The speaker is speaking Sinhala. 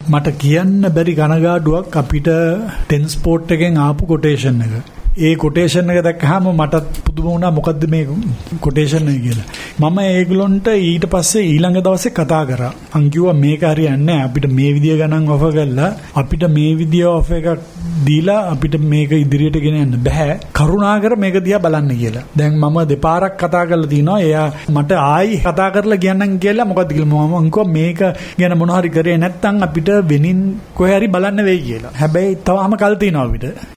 මට කියන්න බැරි කනගාටුවක් අපිට ටෙන්ස්පෝට් එකෙන් ආපු කොටේෂන් එක. ඒ කොටේෂන් එක දැක්කහම මටත් පුදුම වුණා මොකද්ද මේ කොටේෂන් එක කියලා. මම ඒගොල්ලන්ට ඊට පස්සේ ඊළඟ දවසේ කතා කරා. මං කිව්වා මේක හරියන්නේ නැහැ. අපිට මේ විදිය ගණන් ඔෆර් කළා. අපිට මේ විදිය ඔෆර් එකක් දීලා අපිට මේක ඉදිරියට ගෙන යන්න බෑ. කරුණාකර මේක දිහා බලන්න කියලා. දැන් මම දෙපාරක් කතා කරලා තිනවා. එයා මට ආයි කතා කරලා කියන්නම් කියලා මොකද්ද කියලා මම කිව්වා මේක ගැන මොන හරි කරේ නැත්නම් අපිට වෙනින් කොහේ හරි බලන්න වෙයි කියලා. හැබැයි තවම කල් තියනවා අපිට.